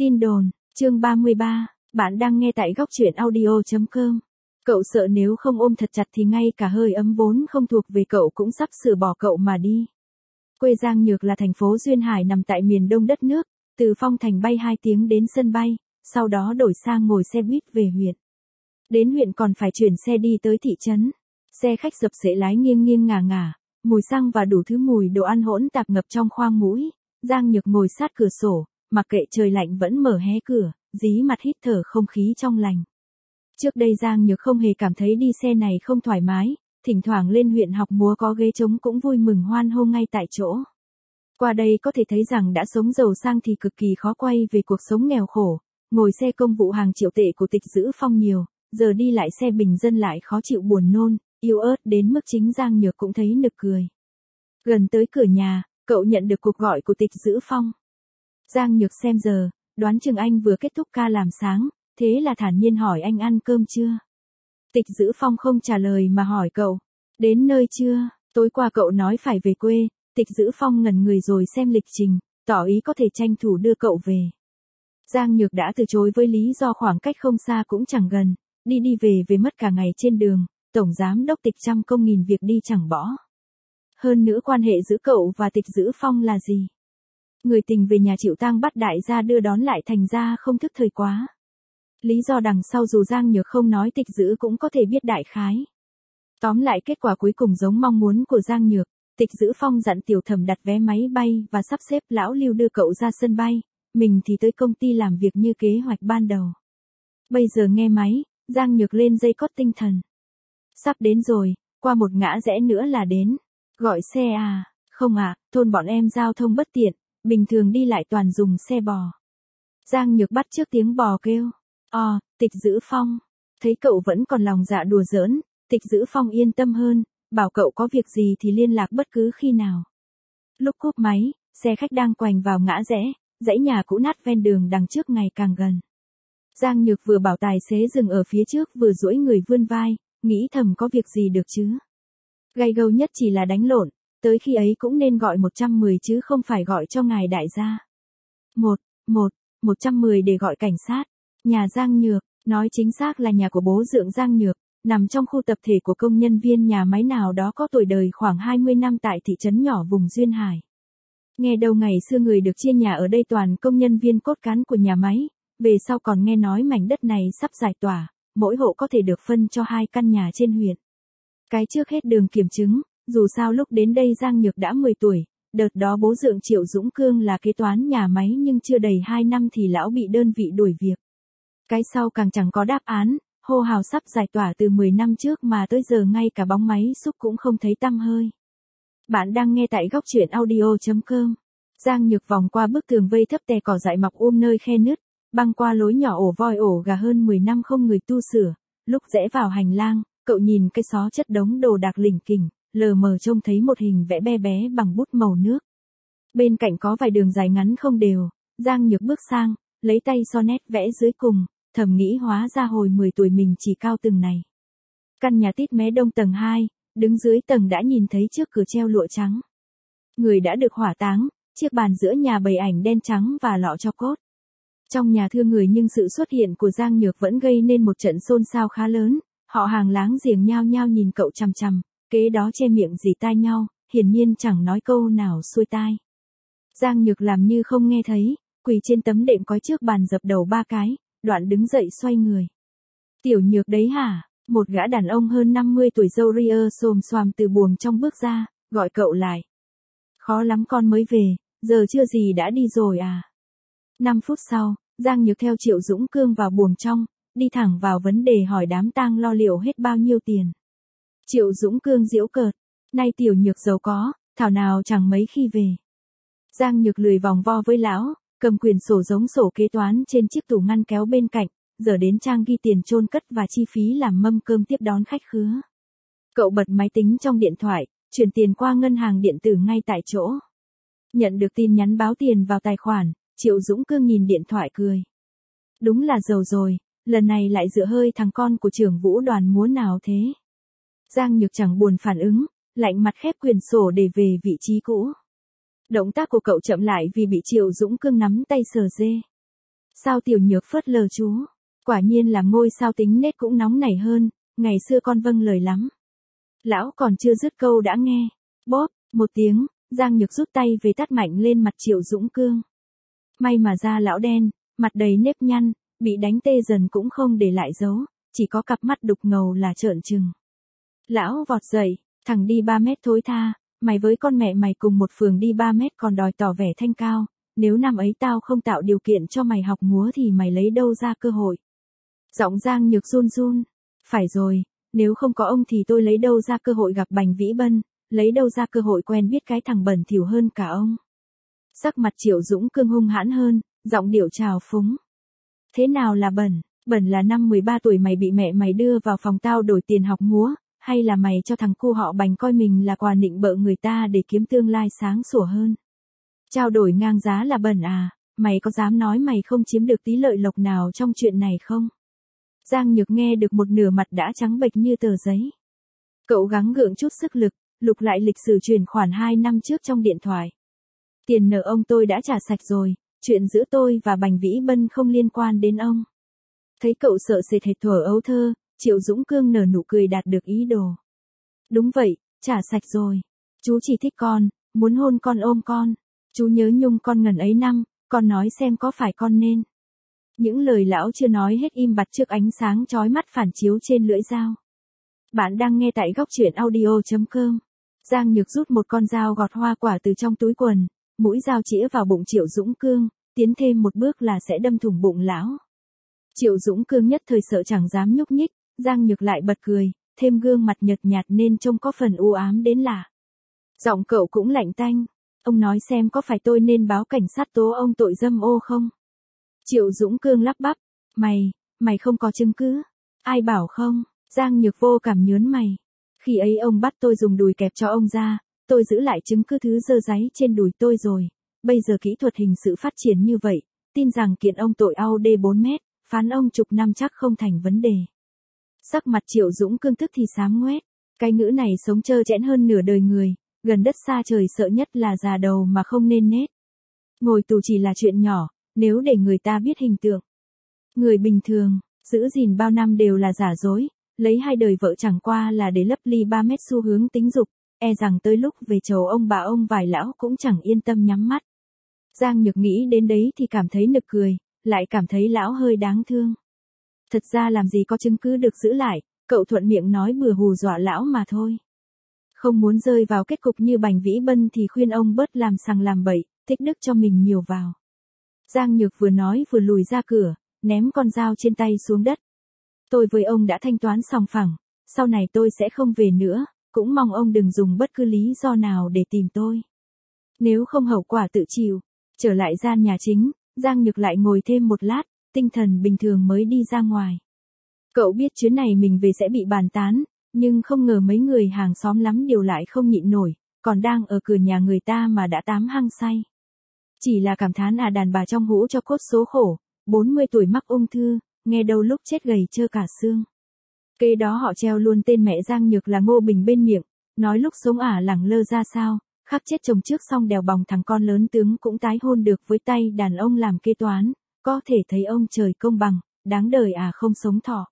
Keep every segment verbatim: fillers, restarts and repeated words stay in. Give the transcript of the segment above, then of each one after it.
Tin đồn, chương ba mươi ba, bạn đang nghe tại góc truyện audio chấm com. Cậu sợ nếu không ôm thật chặt thì ngay cả hơi ấm vốn không thuộc về cậu cũng sắp sửa bỏ cậu mà đi. Quê Giang Nhược là thành phố duyên hải nằm tại miền đông đất nước, từ Phong Thành bay hai tiếng đến sân bay, sau đó đổi sang ngồi xe buýt về huyện. Đến huyện còn phải chuyển xe đi tới thị trấn. Xe khách sập sệ lái nghiêng nghiêng ngả ngả, mùi xăng và đủ thứ mùi đồ ăn hỗn tạp ngập trong khoang mũi. Giang Nhược ngồi sát cửa sổ, mặc kệ trời lạnh vẫn mở hé cửa, dí mặt hít thở không khí trong lành. Trước đây Giang Nhược không hề cảm thấy đi xe này không thoải mái, thỉnh thoảng lên huyện học múa có ghế trống cũng vui mừng hoan hô ngay tại chỗ. Qua đây có thể thấy rằng đã sống giàu sang thì cực kỳ khó quay về cuộc sống nghèo khổ, ngồi xe công vụ hàng triệu tệ của Tịch Dữ Phong nhiều, giờ đi lại xe bình dân lại khó chịu buồn nôn, yếu ớt đến mức chính Giang Nhược cũng thấy nực cười. Gần tới cửa nhà, cậu nhận được cuộc gọi của Tịch Dữ Phong. Giang Nhược xem giờ, đoán chừng anh vừa kết thúc ca làm sáng, thế là thản nhiên hỏi anh ăn cơm chưa. Tịch Dữ Phong không trả lời mà hỏi cậu, đến nơi chưa, tối qua cậu nói phải về quê. Tịch Dữ Phong ngẩn người rồi xem lịch trình, tỏ ý có thể tranh thủ đưa cậu về. Giang Nhược đã từ chối với lý do khoảng cách không xa cũng chẳng gần, đi đi về về mất cả ngày trên đường, tổng giám đốc Tịch trăm công nghìn việc đi chẳng bỏ. Hơn nữa quan hệ giữa cậu và Tịch Dữ Phong là gì? Người tình về nhà chịu tang bắt đại gia đưa đón lại thành ra không thức thời quá. Lý do đằng sau dù Giang Nhược không nói Tịch Dữ cũng có thể biết đại khái. Tóm lại kết quả cuối cùng giống mong muốn của Giang Nhược, Tịch Dữ Phong dặn Tiểu Thẩm đặt vé máy bay và sắp xếp lão Lưu đưa cậu ra sân bay, mình thì tới công ty làm việc như kế hoạch ban đầu. Bây giờ nghe máy, Giang Nhược lên dây cót tinh thần. Sắp đến rồi, qua một ngã rẽ nữa là đến. Gọi xe à? Không ạ, à, thôn bọn em giao thông bất tiện, bình thường đi lại toàn dùng xe bò. Giang Nhược bắt trước tiếng bò kêu. Ồ, Tịch Dữ Phong. Thấy cậu vẫn còn lòng dạ đùa giỡn, Tịch Dữ Phong yên tâm hơn, bảo cậu có việc gì thì liên lạc bất cứ khi nào. Lúc cúp máy, xe khách đang quành vào ngã rẽ, dãy nhà cũ nát ven đường đằng trước ngày càng gần. Giang Nhược vừa bảo tài xế dừng ở phía trước vừa duỗi người vươn vai, nghĩ thầm có việc gì được chứ. Gay gâu nhất chỉ là đánh lộn, tới khi ấy cũng nên gọi một trăm mười chứ không phải gọi cho ngài đại gia. Một, một, một trăm mười để gọi cảnh sát. Nhà Giang Nhược, nói chính xác là nhà của bố dượng Giang Nhược, nằm trong khu tập thể của công nhân viên nhà máy nào đó có tuổi đời khoảng hai mươi năm tại thị trấn nhỏ vùng Duyên Hải. Nghe đầu ngày xưa người được chia nhà ở đây toàn công nhân viên cốt cán của nhà máy, về sau còn nghe nói mảnh đất này sắp giải tỏa, mỗi hộ có thể được phân cho hai căn nhà trên huyện. Cái trước hết đường kiểm chứng, dù sao lúc đến đây Giang Nhược đã mười tuổi, đợt đó bố dượng Triệu Dũng Cương là kế toán nhà máy nhưng chưa đầy hai năm thì lão bị đơn vị đuổi việc. Cái sau càng chẳng có đáp án, hô hào sắp giải tỏa từ mười năm trước mà tới giờ ngay cả bóng máy xúc cũng không thấy tăm hơi. Bạn đang nghe tại góc truyện audio chấm com. Giang Nhược vòng qua bức tường vây thấp tè cỏ dại mọc um nơi khe nứt, băng qua lối nhỏ ổ voi ổ gà hơn mười năm không người tu sửa, lúc rẽ vào hành lang, cậu nhìn cái xó chất đống đồ đạc lỉnh kỉnh, lờ mờ trông thấy một hình vẽ bé bé bằng bút màu nước. Bên cạnh có vài đường dài ngắn không đều, Giang Nhược bước sang, lấy tay so nét vẽ dưới cùng, thầm nghĩ hóa ra hồi mười tuổi mình chỉ cao từng này. Căn nhà tít mé đông tầng hai, đứng dưới tầng đã nhìn thấy trước cửa treo lụa trắng. Người đã được hỏa táng, chiếc bàn giữa nhà bày ảnh đen trắng và lọ tro cốt. Trong nhà thưa người nhưng sự xuất hiện của Giang Nhược vẫn gây nên một trận xôn xao khá lớn, họ hàng láng giềng nhao nhao nhìn cậu chằm chằm, kế đó che miệng rỉ tai nhau, hiển nhiên chẳng nói câu nào xuôi tai. Giang Nhược làm như không nghe thấy, quỳ trên tấm đệm cói trước bàn dập đầu ba cái, đoạn đứng dậy xoay người. Tiểu Nhược đấy hả? Một gã đàn ông hơn năm mươi tuổi râu ria xồm xoàm từ buồng trong bước ra, gọi cậu lại. Khó lắm con mới về, giờ chưa gì đã đi rồi à? Năm phút sau, Giang Nhược theo Triệu Dũng Cương vào buồng trong, đi thẳng vào vấn đề hỏi đám tang lo liệu hết bao nhiêu tiền. Triệu Dũng Cương giễu cợt, nay Tiểu Nhược giàu có, thảo nào chẳng mấy khi về. Giang Nhược lười vòng vo với lão, cầm quyển sổ giống sổ kế toán trên chiếc tủ ngăn kéo bên cạnh, giờ đến trang ghi tiền chôn cất và chi phí làm mâm cơm tiếp đón khách khứa. Cậu bật máy tính trong điện thoại, chuyển tiền qua ngân hàng điện tử ngay tại chỗ. Nhận được tin nhắn báo tiền vào tài khoản, Triệu Dũng Cương nhìn điện thoại cười. Đúng là giàu rồi, lần này lại dựa hơi thằng con của trưởng vũ đoàn múa nào thế. Giang Nhược chẳng buồn phản ứng, lạnh mặt khép quyển sổ để về vị trí cũ. Động tác của cậu chậm lại vì bị Triệu Dũng Cương nắm tay sờ dê. Sao tiểu nhược phớt lờ chú? Quả nhiên là ngôi sao tính nết cũng nóng nảy hơn, ngày xưa con vâng lời lắm. Lão còn chưa dứt câu đã nghe. Bóp, một tiếng, Giang Nhược rút tay về tát mạnh lên mặt Triệu Dũng Cương. May mà da lão đen, mặt đầy nếp nhăn, bị đánh tê dần cũng không để lại dấu, chỉ có cặp mắt đục ngầu là trợn trừng. Lão vọt dậy, thằng đi ba mét thối tha, mày với con mẹ mày cùng một phường đi ba mét còn đòi tỏ vẻ thanh cao, nếu năm ấy tao không tạo điều kiện cho mày học múa thì mày lấy đâu ra cơ hội. Giọng Giang Nhược run run, phải rồi, nếu không có ông thì tôi lấy đâu ra cơ hội gặp Bành Vĩ Bân, lấy đâu ra cơ hội quen biết cái thằng bẩn thỉu hơn cả ông. Sắc mặt Triệu Dũng Cương hung hãn hơn, giọng điệu trào phúng. Thế nào là bẩn? Bẩn là năm mười ba tuổi mày bị mẹ mày đưa vào phòng tao đổi tiền học múa, hay là mày cho thằng cu họ Bành coi mình là quà nịnh bợ người ta để kiếm tương lai sáng sủa hơn? Trao đổi ngang giá là bẩn à, mày có dám nói mày không chiếm được tí lợi lộc nào trong chuyện này không? Giang Nhược nghe được một nửa mặt đã trắng bệch như tờ giấy. Cậu gắng gượng chút sức lực, lục lại lịch sử chuyển khoản hai năm trước trong điện thoại. Tiền nợ ông tôi đã trả sạch rồi, chuyện giữa tôi và Bành Vĩ Bân không liên quan đến ông. Thấy cậu sợ sệt hệt thuở ấu thơ, Triệu Dũng Cương nở nụ cười đạt được ý đồ. Đúng vậy, trả sạch rồi. Chú chỉ thích con, muốn hôn con ôm con. Chú nhớ nhung con ngần ấy năm, con nói xem có phải con nên. Những lời lão chưa nói hết im bặt trước ánh sáng chói mắt phản chiếu trên lưỡi dao. Bạn đang nghe tại góc truyện audio chấm com. Giang Nhược rút một con dao gọt hoa quả từ trong túi quần, mũi dao chĩa vào bụng Triệu Dũng Cương, tiến thêm một bước là sẽ đâm thủng bụng lão. Triệu Dũng Cương nhất thời sợ chẳng dám nhúc nhích, Giang Nhược lại bật cười, thêm gương mặt nhợt nhạt nên trông có phần u ám đến lạ. Giọng cậu cũng lạnh tanh, ông nói xem có phải tôi nên báo cảnh sát tố ông tội dâm ô không? Triệu Dũng Cương lắp bắp, mày, mày không có chứng cứ. Ai bảo không? Giang Nhược vô cảm nhớn mày. Khi ấy ông bắt tôi dùng đùi kẹp cho ông ra, tôi giữ lại chứng cứ thứ dơ dáy trên đùi tôi rồi. Bây giờ kỹ thuật hình sự phát triển như vậy, tin rằng kiện ông tội a u đê bốn mét, phán ông chục năm chắc không thành vấn đề. Sắc mặt Triệu Dũng Cương tức thì xám ngoét. Cái ngữ này sống trơ trẽn hơn nửa đời người, gần đất xa trời sợ nhất là già đầu mà không nên nết. Ngồi tù chỉ là chuyện nhỏ, nếu để người ta biết hình tượng. Người bình thường, giữ gìn bao năm đều là giả dối, lấy hai đời vợ chẳng qua là để lấp ly ba mét xu hướng tính dục, e rằng tới lúc về chầu ông bà ông vài lão cũng chẳng yên tâm nhắm mắt. Giang Nhược nghĩ đến đấy thì cảm thấy nực cười, lại cảm thấy lão hơi đáng thương. Thật ra làm gì có chứng cứ được giữ lại, cậu thuận miệng nói bừa hù dọa lão mà thôi. Không muốn rơi vào kết cục như Bành Vĩ Bân thì khuyên ông bớt làm sằng làm bậy, tích đức cho mình nhiều vào. Giang Nhược vừa nói vừa lùi ra cửa, ném con dao trên tay xuống đất. Tôi với ông đã thanh toán sòng phẳng, sau này tôi sẽ không về nữa, cũng mong ông đừng dùng bất cứ lý do nào để tìm tôi. Nếu không hậu quả tự chịu. Trở lại gian nhà chính, Giang Nhược lại ngồi thêm một lát, tinh thần bình thường mới đi ra ngoài. Cậu biết chuyến này mình về sẽ bị bàn tán, nhưng không ngờ mấy người hàng xóm lắm điều lại không nhịn nổi, còn đang ở cửa nhà người ta mà đã tám hăng say. Chỉ là cảm thán à đàn bà trong hũ cho cốt số khổ, bốn mươi tuổi mắc ung thư, nghe đâu lúc chết gầy trơ cả xương. Kế đó họ treo luôn tên mẹ Giang Nhược là Ngô Bình bên miệng, nói lúc sống ả lẳng lơ ra sao, khắc chết chồng trước xong đèo bòng thằng con lớn tướng cũng tái hôn được với tay đàn ông làm kế toán, có thể thấy ông trời công bằng, đáng đời à không sống thọ.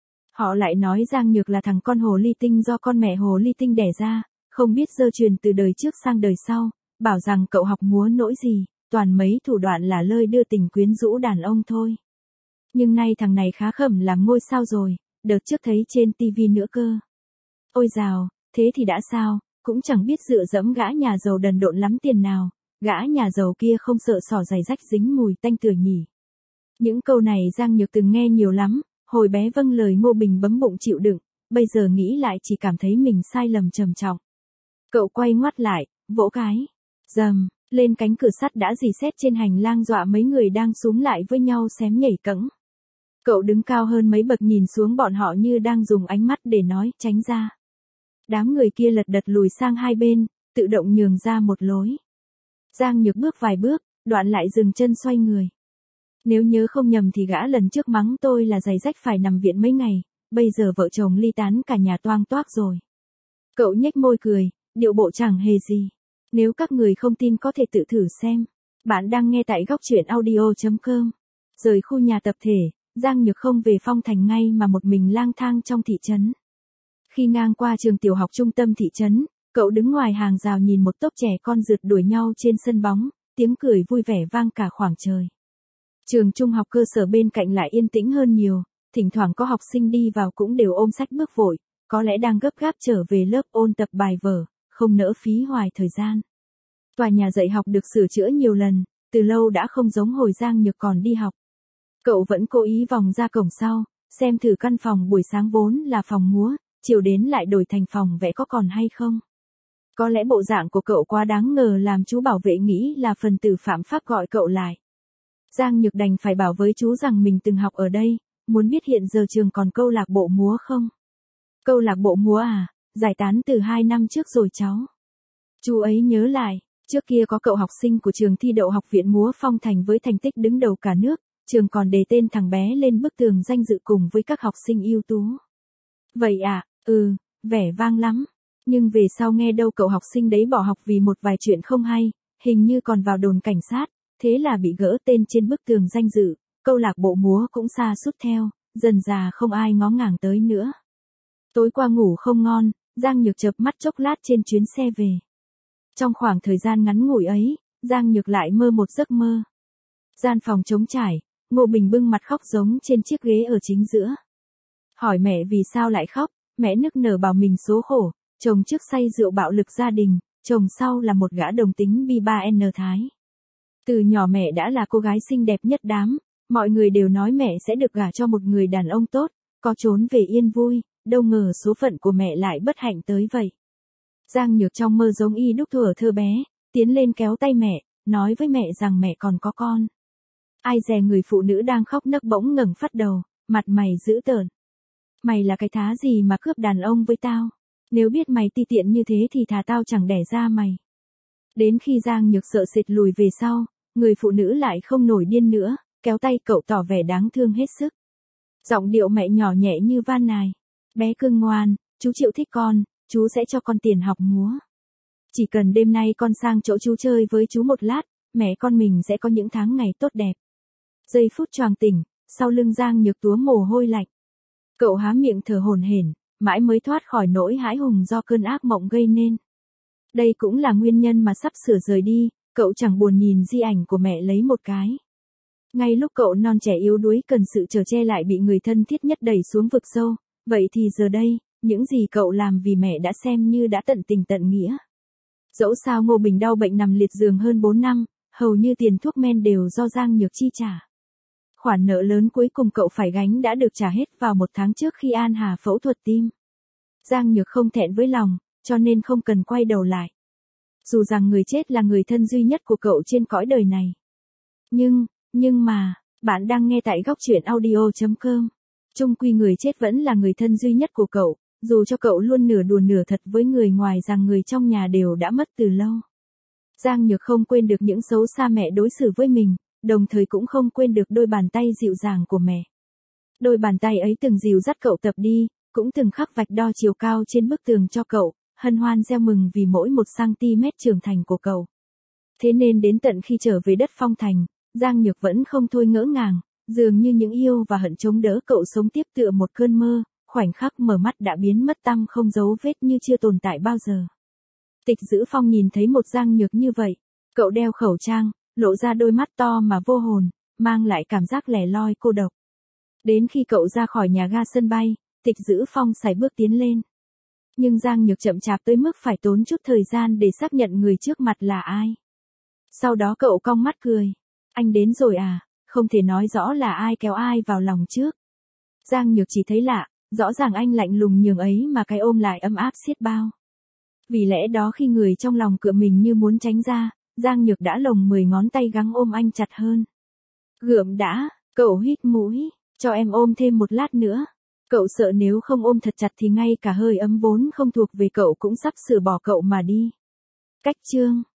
Họ lại nói Giang Nhược là thằng con hồ ly tinh do con mẹ hồ ly tinh đẻ ra, không biết dơ truyền từ đời trước sang đời sau, bảo rằng cậu học múa nỗi gì, toàn mấy thủ đoạn là lơi đưa tình quyến rũ đàn ông thôi. Nhưng nay thằng này khá khẩm làm ngôi sao rồi, đợt trước thấy trên tivi nữa cơ. Ôi dào, thế thì đã sao, cũng chẳng biết dựa dẫm gã nhà giàu đần độn lắm tiền nào, gã nhà giàu kia không sợ sỏ giày rách dính mùi tanh tửa nhỉ. Những câu này Giang Nhược từng nghe nhiều lắm, hồi bé vâng lời Ngô Bình bấm bụng chịu đựng, bây giờ nghĩ lại chỉ cảm thấy mình sai lầm trầm trọng. Cậu quay ngoắt lại, vỗ cái, rầm, lên cánh cửa sắt đã rỉ sét trên hành lang dọa mấy người đang xúm lại với nhau xém nhảy cẫng. Cậu đứng cao hơn mấy bậc nhìn xuống bọn họ như đang dùng ánh mắt để nói, tránh ra. Đám người kia lật đật lùi sang hai bên, tự động nhường ra một lối. Giang Nhược bước vài bước, đoạn lại dừng chân xoay người. Nếu nhớ không nhầm thì gã lần trước mắng tôi là giày rách phải nằm viện mấy ngày, bây giờ vợ chồng ly tán cả nhà toang toác rồi. Cậu nhếch môi cười, điệu bộ chẳng hề gì. Nếu các người không tin có thể tự thử xem. Bạn đang nghe tại góc truyện audio chấm com. Rời khu nhà tập thể, Giang Nhược không về Phong Thành ngay mà một mình lang thang trong thị trấn. Khi ngang qua trường tiểu học trung tâm thị trấn, cậu đứng ngoài hàng rào nhìn một tốp trẻ con rượt đuổi nhau trên sân bóng, tiếng cười vui vẻ vang cả khoảng trời. Trường trung học cơ sở bên cạnh lại yên tĩnh hơn nhiều, thỉnh thoảng có học sinh đi vào cũng đều ôm sách bước vội, có lẽ đang gấp gáp trở về lớp ôn tập bài vở, không nỡ phí hoài thời gian. Tòa nhà dạy học được sửa chữa nhiều lần, từ lâu đã không giống hồi Giang Nhược còn đi học. Cậu vẫn cố ý vòng ra cổng sau, xem thử căn phòng buổi sáng vốn là phòng múa, chiều đến lại đổi thành phòng vẽ có còn hay không. Có lẽ bộ dạng của cậu quá đáng ngờ làm chú bảo vệ nghĩ là phần tử phạm pháp gọi cậu lại. Giang Nhược đành phải bảo với chú rằng mình từng học ở đây, muốn biết hiện giờ trường còn câu lạc bộ múa không? Câu lạc bộ múa à, giải tán từ hai năm trước rồi cháu. Chú ấy nhớ lại, trước kia có cậu học sinh của trường thi đậu học viện múa Phong Thành với thành tích đứng đầu cả nước, trường còn đề tên thằng bé lên bức tường danh dự cùng với các học sinh ưu tú. Vậy à, ừ, vẻ vang lắm. Nhưng về sau nghe đâu cậu học sinh đấy bỏ học vì một vài chuyện không hay, hình như còn vào đồn cảnh sát, thế là bị gỡ tên trên bức tường danh dự, câu lạc bộ múa cũng sa sút theo, dần dà không ai ngó ngàng tới nữa. Tối qua ngủ không ngon, Giang Nhược chợp mắt chốc lát trên chuyến xe về. Trong khoảng thời gian ngắn ngủi ấy, Giang Nhược lại mơ một giấc mơ. Gian phòng trống trải, Ngô Bình bưng mặt khóc giống trên chiếc ghế ở chính giữa. Hỏi mẹ vì sao lại khóc, mẹ nức nở bảo mình số khổ, chồng trước say rượu bạo lực gia đình, chồng sau là một gã đồng tính bi ba N Thái. Từ nhỏ mẹ đã là cô gái xinh đẹp nhất đám, mọi người đều nói mẹ sẽ được gả cho một người đàn ông tốt, có trốn về yên vui, đâu ngờ số phận của mẹ lại bất hạnh tới vậy. Giang Nhược trong mơ giống y đúc thuở thơ bé, tiến lên kéo tay mẹ, nói với mẹ rằng mẹ còn có con. Ai dè người phụ nữ đang khóc nấc bỗng ngẩng phát đầu, mặt mày dữ tợn. Mày là cái thá gì mà cướp đàn ông với tao? Nếu biết mày ti tiện như thế thì thà tao chẳng đẻ ra mày. Đến khi Giang Nhược sợ sệt lùi về sau, người phụ nữ lại không nổi điên nữa, kéo tay cậu tỏ vẻ đáng thương hết sức. Giọng điệu mẹ nhỏ nhẹ như van nài. Bé cưng ngoan, chú chịu thích con, chú sẽ cho con tiền học múa. Chỉ cần đêm nay con sang chỗ chú chơi với chú một lát, mẹ con mình sẽ có những tháng ngày tốt đẹp. Giây phút choàng tỉnh, sau lưng Giang Nhược túa mồ hôi lạnh. Cậu há miệng thở hổn hển, mãi mới thoát khỏi nỗi hãi hùng do cơn ác mộng gây nên. Đây cũng là nguyên nhân mà sắp sửa rời đi, cậu chẳng buồn nhìn di ảnh của mẹ lấy một cái. Ngay lúc cậu non trẻ yếu đuối cần sự chở che lại bị người thân thiết nhất đẩy xuống vực sâu, vậy thì giờ đây, những gì cậu làm vì mẹ đã xem như đã tận tình tận nghĩa. Dẫu sao Ngô Bình đau bệnh nằm liệt giường hơn bốn năm, hầu như tiền thuốc men đều do Giang Nhược chi trả. Khoản nợ lớn cuối cùng cậu phải gánh đã được trả hết vào một tháng trước khi An Hà phẫu thuật tim. Giang Nhược không thẹn với lòng, cho nên không cần quay đầu lại. Dù rằng người chết là người thân duy nhất của cậu trên cõi đời này. Nhưng, nhưng mà, bạn đang nghe tại góc truyện audio chấm com. Chung quy người chết vẫn là người thân duy nhất của cậu, dù cho cậu luôn nửa đùa nửa thật với người ngoài rằng người trong nhà đều đã mất từ lâu. Giang Nhược không quên được những xấu xa mẹ đối xử với mình, đồng thời cũng không quên được đôi bàn tay dịu dàng của mẹ. Đôi bàn tay ấy từng dìu dắt cậu tập đi, cũng từng khắc vạch đo chiều cao trên bức tường cho cậu, hân hoan gieo mừng vì mỗi một xăng-ti-mét trưởng thành của cậu. Thế nên đến tận khi trở về đất Phong Thành, Giang Nhược vẫn không thôi ngỡ ngàng, dường như những yêu và hận chống đỡ cậu sống tiếp tựa một cơn mơ, khoảnh khắc mở mắt đã biến mất tăm không dấu vết như chưa tồn tại bao giờ. Tịch Dữ Phong nhìn thấy một Giang Nhược như vậy, cậu đeo khẩu trang, lộ ra đôi mắt to mà vô hồn, mang lại cảm giác lẻ loi cô độc. Đến khi cậu ra khỏi nhà ga sân bay, Tịch Dữ Phong sải bước tiến lên. Nhưng Giang Nhược chậm chạp tới mức phải tốn chút thời gian để xác nhận người trước mặt là ai. Sau đó cậu cong mắt cười. Anh đến rồi à, không thể nói rõ là ai kéo ai vào lòng trước. Giang Nhược chỉ thấy lạ, rõ ràng anh lạnh lùng nhường ấy mà cái ôm lại ấm áp xiết bao. Vì lẽ đó khi người trong lòng cựa mình như muốn tránh ra, Giang Nhược đã lồng mười ngón tay gắng ôm anh chặt hơn. Gượm đã, cậu hít mũi, cho em ôm thêm một lát nữa. Cậu sợ nếu không ôm thật chặt thì ngay cả hơi ấm vốn không thuộc về cậu cũng sắp sửa bỏ cậu mà đi. Cách chương